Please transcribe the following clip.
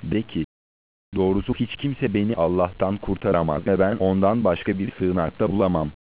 De ki, doğrusu hiç kimse beni Allah'tan kurtaramaz ve ben ondan başka bir sığınakta bulamam.